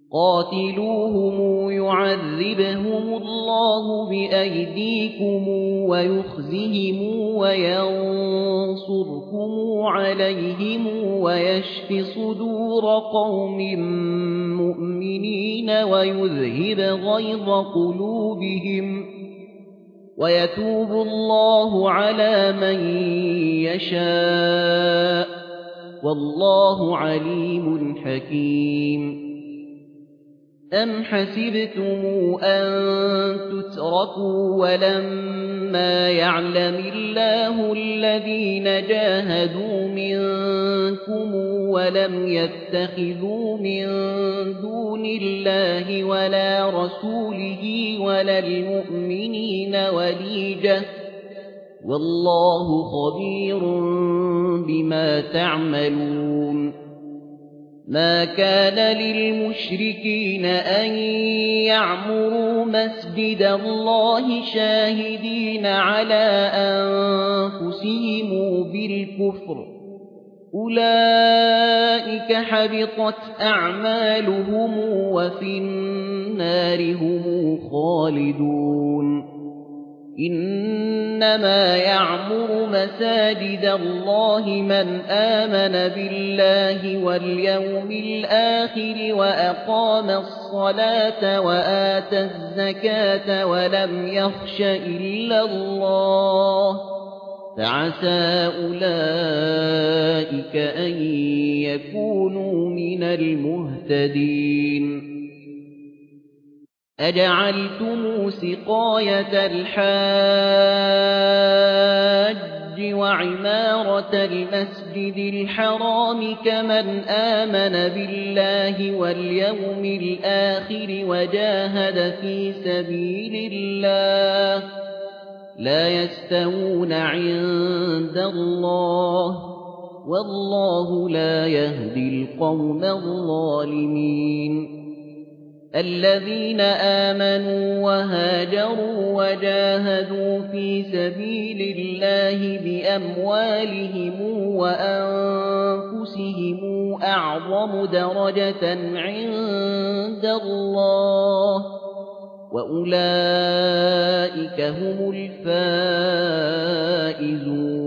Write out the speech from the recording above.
قاتلوهم يعذبهم الله بأيديكم ويخزهم وينصركم عليهم ويشف صدور قوم مؤمنين ويذهب غيظ قلوبهم ويتوب الله على من يشاء والله عليم حكيم. أم حسبتم أن تتركوا ولما يعلم الله الذين جاهدوا منكم ولم يتخذوا من دون الله ولا رسوله ولا المؤمنين وليجة والله خبير بما تعملون. ما كان للمشركين أن يعمروا مسجد الله شاهدين على أنفسهم بالكفر أولئك حبطت أعمالهم وفي النار هم خالدون. إنما يعمر مساجد الله من آمن بالله واليوم الآخر وأقام الصلاة وآتى الزكاة ولم يخش إلا الله فعسى أولئك أن يكونوا من المهتدين. أجعلتم سقاية الحاج وعمارة المسجد الحرام كمن آمن بالله واليوم الآخر وجاهد في سبيل الله لا يستوون عند الله والله لا يهدي القوم الظالمين. الذين آمنوا وهاجروا وجاهدوا في سبيل الله بأموالهم وأنفسهم أعظم درجة عند الله وأولئك هم الفائزون.